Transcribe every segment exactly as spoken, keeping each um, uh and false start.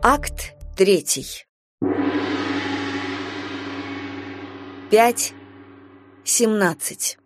Акт третий. Пять семнадцать.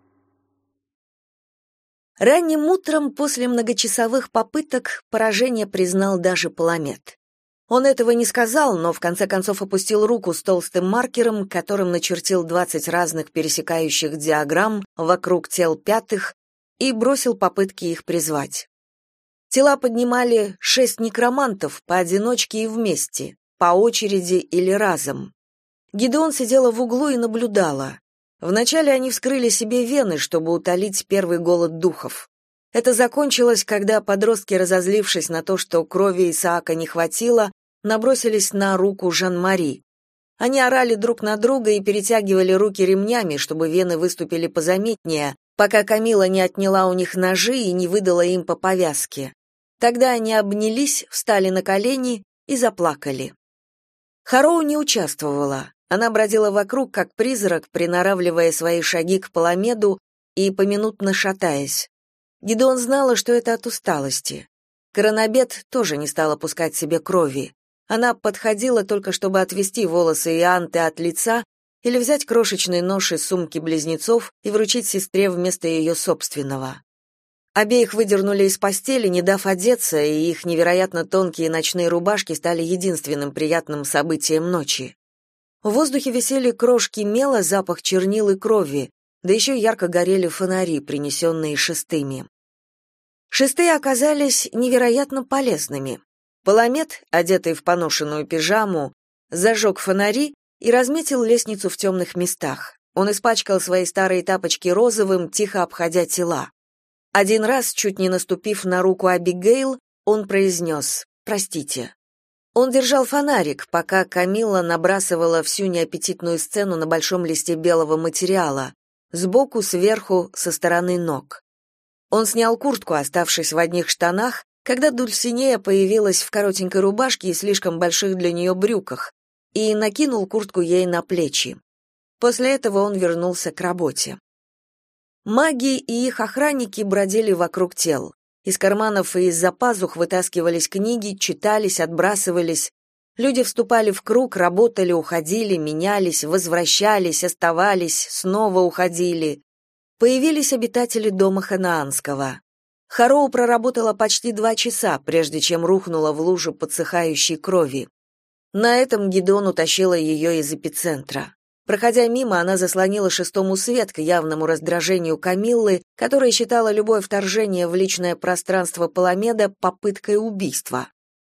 Ранним утром после многочасовых попыток поражение признал даже Паламет. Он этого не сказал, но в конце концов опустил руку с толстым маркером, которым начертил двадцать разных пересекающих диаграмм вокруг тел пятых и бросил попытки их призвать. Тела поднимали шесть некромантов поодиночке и вместе, по очереди или разом. Гидеон сидела в углу и наблюдала. Вначале они вскрыли себе вены, чтобы утолить первый голод духов. Это закончилось, когда подростки, разозлившись на то, что крови Исаака не хватило, набросились на руку Жан-Мари. Они орали друг на друга и перетягивали руки ремнями, чтобы вены выступили позаметнее, пока Камила не отняла у них ножи и не выдала им по повязке. Тогда они обнялись, встали на колени и заплакали. Хароу не участвовала. Она бродила вокруг, как призрак, приноравливая свои шаги к Паламеду и поминутно шатаясь. Гидеон знала, что это от усталости. Коронабет тоже не стала пускать себе крови. Она подходила только, чтобы отвести волосы Ианты от лица или взять крошечный нож из сумки близнецов и вручить сестре вместо ее собственного. Обеих выдернули из постели, не дав одеться, и их невероятно тонкие ночные рубашки стали единственным приятным событием ночи. В воздухе висели крошки мела, запах чернил и крови, да еще ярко горели фонари, принесенные шестыми. Шестые оказались невероятно полезными. Паламет, одетый в поношенную пижаму, зажег фонари и разметил лестницу в темных местах. Он испачкал свои старые тапочки розовым, тихо обходя тела. Один раз, чуть не наступив на руку Абигейл, он произнес «Простите». Он держал фонарик, пока Камилла набрасывала всю неаппетитную сцену на большом листе белого материала, сбоку, сверху, со стороны ног. Он снял куртку, оставшись в одних штанах, когда Дульсинея появилась в коротенькой рубашке и слишком больших для нее брюках, и накинул куртку ей на плечи. После этого он вернулся к работе. Маги и их охранники бродили вокруг тел. Из карманов и из-за пазух вытаскивались книги, читались, отбрасывались. Люди вступали в круг, работали, уходили, менялись, возвращались, оставались, снова уходили. Появились обитатели дома Ханаанского. Хароу проработала почти два часа, прежде чем рухнула в лужу подсыхающей крови. На этом Гидеон утащила ее из эпицентра. Проходя мимо, она заслонила шестому свет к явному раздражению Камиллы, которая считала любое вторжение в личное пространство Паламеда попыткой убийства.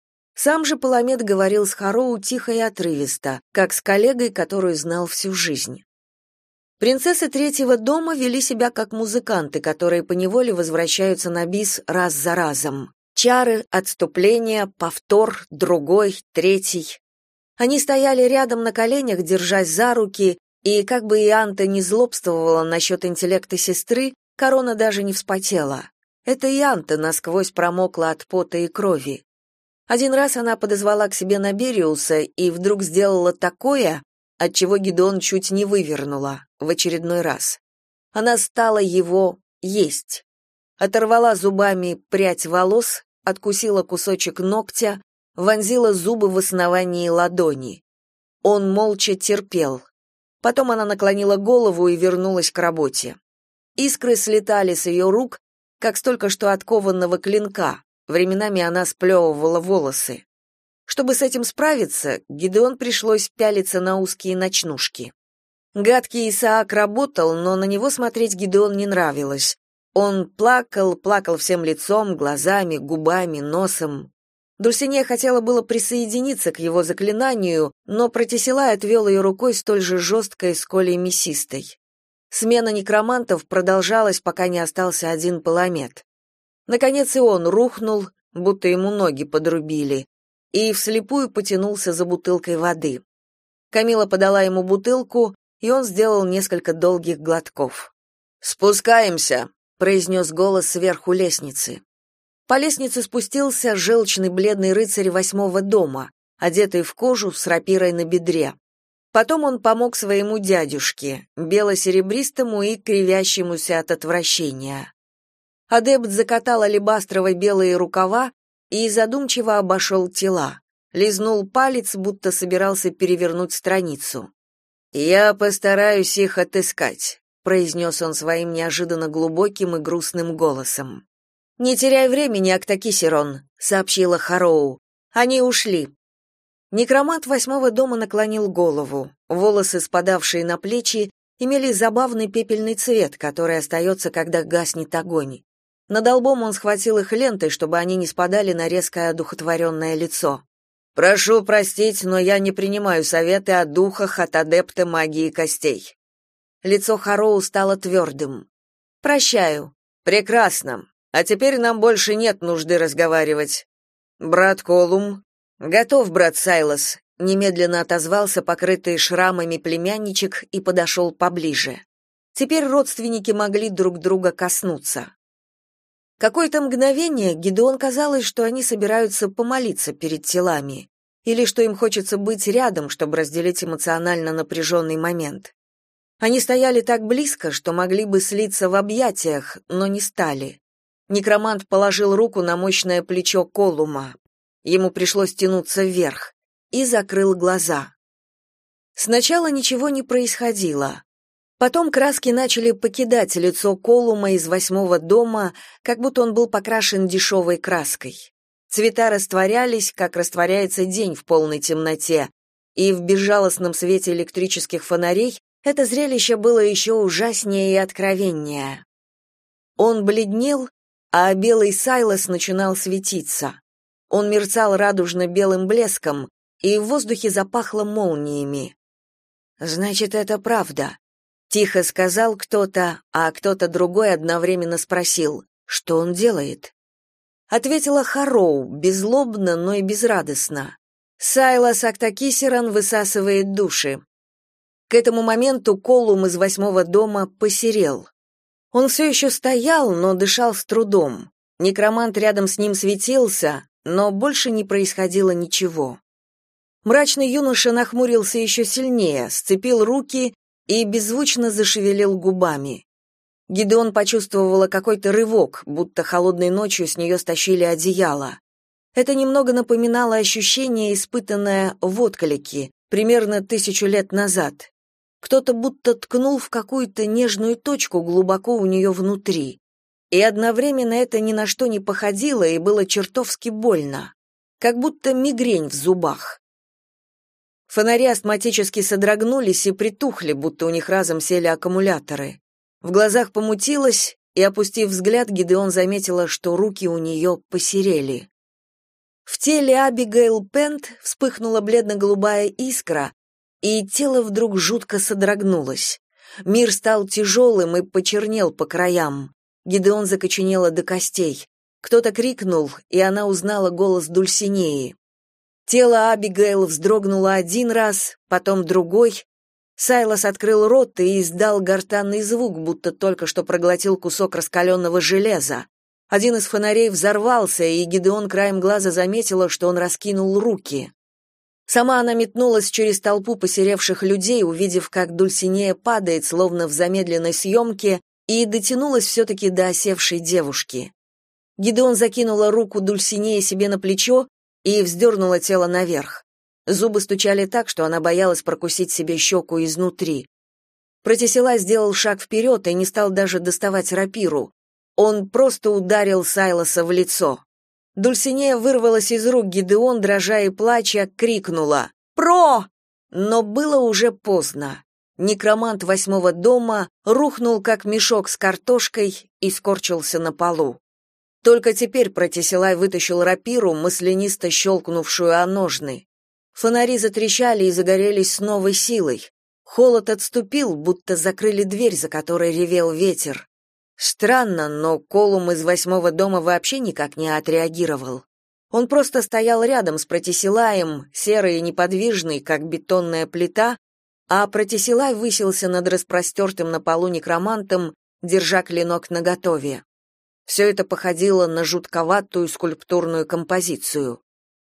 Сам же Паламед говорил с Хароу тихо и отрывисто, как с коллегой, которую знал всю жизнь. Принцессы третьего дома вели себя как музыканты, которые поневоле возвращаются на бис раз за разом. Чары, отступление, повтор, другой, третий. Они стояли рядом на коленях, держась за руки, и как бы Ианта не злобствовала насчет интеллекта сестры, корона даже не вспотела. Это Ианта насквозь промокла от пота и крови. Один раз она подозвала к себе Набериуса и вдруг сделала такое, отчего Гидеон чуть не вывернула в очередной раз. Она стала его есть. Оторвала зубами прядь волос, откусила кусочек ногтя, вонзила зубы в основании ладони. Он молча терпел. Потом она наклонила голову и вернулась к работе. Искры слетали с ее рук, как с только что откованного клинка. Временами она сплевывала волосы. Чтобы с этим справиться, Гидеон пришлось пялиться на узкие ночнушки. Гадкий Исаак работал, но на него смотреть Гидеон не нравилось. Он плакал, плакал всем лицом, глазами, губами, носом. Дульсинея хотела было присоединиться к его заклинанию, но Протисилай отвел ее рукой столь же жесткой, сколь и мясистой. Смена некромантов продолжалась, пока не остался один Паламет. Наконец и он рухнул, будто ему ноги подрубили, и вслепую потянулся за бутылкой воды. Камила подала ему бутылку, и он сделал несколько долгих глотков. «Спускаемся», — произнес голос сверху лестницы. По лестнице спустился желчный бледный рыцарь восьмого дома, одетый в кожу с рапирой на бедре. Потом он помог своему дядюшке, бело-серебристому и кривящемуся от отвращения. Адепт закатал алебастрово белые рукава и задумчиво обошел тела. лизнул палец, будто собирался перевернуть страницу. «Я постараюсь их отыскать», — произнес он своим неожиданно глубоким и грустным голосом. «Не теряй времени, Актакисерон», — сообщила Хароу. «Они ушли». Некромант восьмого дома наклонил голову. Волосы, спадавшие на плечи, имели забавный пепельный цвет, который остается, когда гаснет огонь. Над лбом он схватил их лентой, чтобы они не спадали на резкое одухотворенное лицо. «Прошу простить, но я не принимаю советы о духах от адепта магии костей». Лицо Хароу стало твердым. «Прощаю». «Прекрасно. А теперь нам больше нет нужды разговаривать. Брат Колум...» «Готов, брат Сайлас», — немедленно отозвался покрытый шрамами племянничек и подошел поближе. Теперь родственники могли друг друга коснуться. Какое-то мгновение Гидеон казалось, что они собираются помолиться перед телами, или что им хочется быть рядом, чтобы разделить эмоционально напряженный момент. Они стояли так близко, что могли бы слиться в объятиях, но не стали. Некромант положил руку на мощное плечо Колума. Ему пришлось тянуться вверх, и закрыл глаза. Сначала ничего не происходило. Потом краски начали покидать лицо Колума из восьмого дома, как будто он был покрашен дешевой краской. Цвета растворялись, как растворяется день в полной темноте, и в безжалостном свете электрических фонарей это зрелище было еще ужаснее и откровеннее. Он бледнел, а белый Сайлас начинал светиться. Он мерцал радужно-белым блеском, и в воздухе запахло молниями. «Значит, это правда», — тихо сказал кто-то, а кто-то другой одновременно спросил, что он делает. Ответила Хароу, беззлобно, но и безрадостно. «Сайлас Актакисерон высасывает души». К этому моменту Колум из восьмого дома посерел. Он все еще стоял, но дышал с трудом. Некромант рядом с ним светился, но больше не происходило ничего. Мрачный юноша нахмурился еще сильнее, сцепил руки и беззвучно зашевелил губами. Гидеон почувствовала какой-то рывок, будто холодной ночью с нее стащили одеяло. Это немного напоминало ощущение, испытанное в отклике, примерно тысячу лет назад. Кто-то будто ткнул в какую-то нежную точку глубоко у нее внутри. И одновременно это ни на что не походило и было чертовски больно, как будто мигрень в зубах. Фонари астматически содрогнулись и притухли, будто у них разом сели аккумуляторы. В глазах помутилось, и, опустив взгляд, Гидеон заметила, что руки у нее посерели. В теле Абигейл Пент вспыхнула бледно-голубая искра, и тело вдруг жутко содрогнулось. Мир стал тяжелым и почернел по краям. Гидеон закоченела до костей. Кто-то крикнул, и она узнала голос Дульсинеи. Тело Абигейл вздрогнуло один раз, потом другой. Сайлас открыл рот и издал гортанный звук, будто только что проглотил кусок раскаленного железа. Один из фонарей взорвался, и Гидеон краем глаза заметила, что он раскинул руки. Сама она метнулась через толпу посеревших людей, увидев, как Дульсинея падает, словно в замедленной съемке, и дотянулась все-таки до осевшей девушки. Гидеон закинула руку Дульсинеи себе на плечо и вздернула тело наверх. Зубы стучали так, что она боялась прокусить себе щеку изнутри. Протесилай сделал шаг вперед и не стал даже доставать рапиру. Он просто ударил Сайласа в лицо. Дульсинея вырвалась из рук Гидеон, дрожа и плача, крикнула «Про!». Но было уже поздно. Некромант восьмого дома рухнул, как мешок с картошкой, и скорчился на полу. Только теперь Протесилай вытащил рапиру, маслянисто щелкнувшую о ножны. Фонари затрещали и загорелись с новой силой. Холод отступил, будто закрыли дверь, за которой ревел ветер. Странно, но Колум из восьмого дома вообще никак не отреагировал. Он просто стоял рядом с Протесилаем, серый и неподвижный, как бетонная плита, а Протесилай высился над распростертым на полу некромантом, держа клинок наготове. Все это походило на жутковатую скульптурную композицию.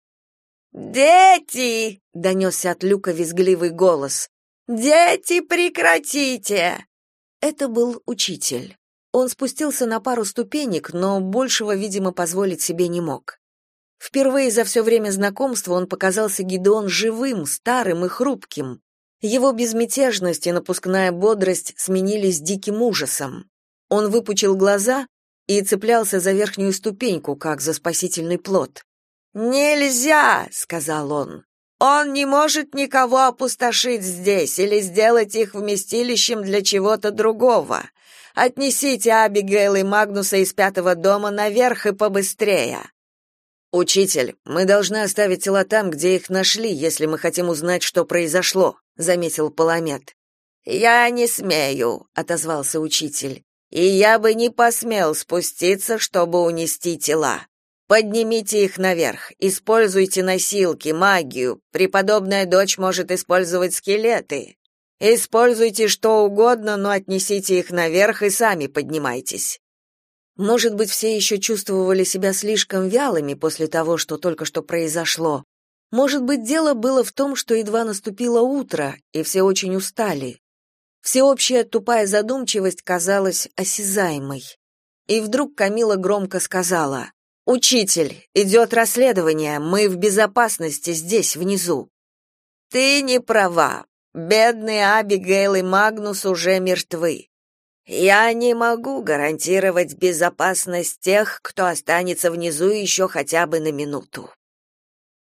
«Дети!» — донесся от люка визгливый голос. «Дети, прекратите!» Это был учитель. Он спустился на пару ступенек, но большего, видимо, позволить себе не мог. Впервые за все время знакомства он показался Гидеон живым, старым и хрупким. Его безмятежность и напускная бодрость сменились диким ужасом. Он выпучил глаза и цеплялся за верхнюю ступеньку, как за спасительный плот. «Нельзя!» — сказал он. «Он не может никого опустошить здесь или сделать их вместилищем для чего-то другого. Отнесите Абигейл и Магнуса из пятого дома наверх и побыстрее». «Учитель, мы должны оставить тела там, где их нашли, если мы хотим узнать, что произошло», — заметил Паламет. «Я не смею», — отозвался учитель. «И я бы не посмел спуститься, чтобы унести тела. Поднимите их наверх, используйте носилки, магию. Преподобная дочь может использовать скелеты. Используйте что угодно, но отнесите их наверх и сами поднимайтесь». Может быть, все еще чувствовали себя слишком вялыми после того, что только что произошло. Может быть, дело было в том, что едва наступило утро, и все очень устали. Всеобщая тупая задумчивость казалась осязаемой. И вдруг Камила громко сказала: «Учитель, идет расследование, мы в безопасности здесь, внизу». «Ты не права. Бедные Абигейл и Магнус уже мертвы. Я не могу гарантировать безопасность тех, кто останется внизу еще хотя бы на минуту.